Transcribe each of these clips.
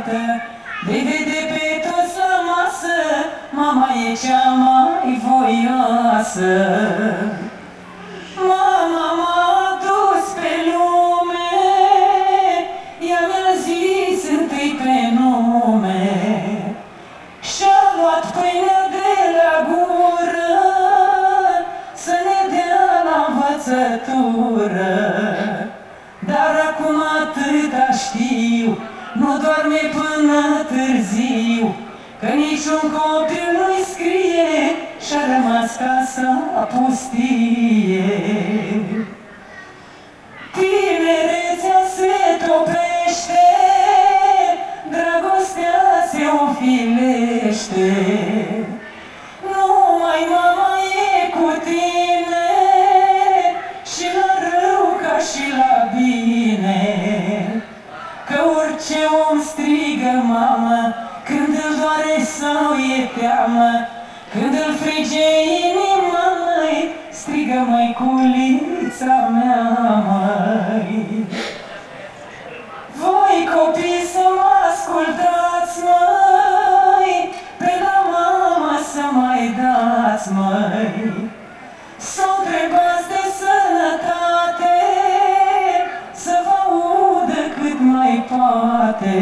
tată, de vede pe toți la masă, mama e cea mai voioasă. Mama m-a dus pe lume, ea mi-a zis întâi pe nume, și-a luat pâinea de la gură, să ne dea la învățătură. Dar acum atâta știu, nu doarme până târziu, că niciun copil nu-i scrie și-a rămas casa pustie. Tinerețea se topește, dragostea se ofilește, numai mama e cu tine, și la rău ca și la bine. Că orice om strigă mamă, când îl doare sau e teamă, când îl frige inima, măi, strigă măiculița mea, măi. Voi copii să mă ascultați, măi, pe la mama să mai dați, măi, s-o întrebați de sănătate, să vă audă cât mai poate.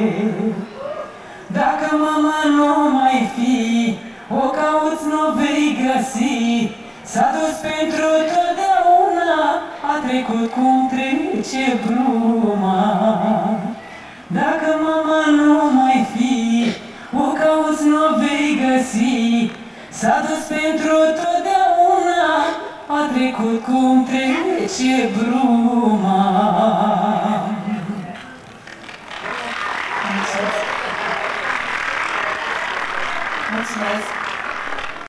Dacă mama nu mai fi, o cauți, n-o vei găsi, s-a dus pentru totdeauna, a trecut cum trece bruma. Dacă mama nu mai fi, o cauți, n-o vei găsi, s-a dus pentru totdeauna, a trecut cum trece bruma. Mulțumesc!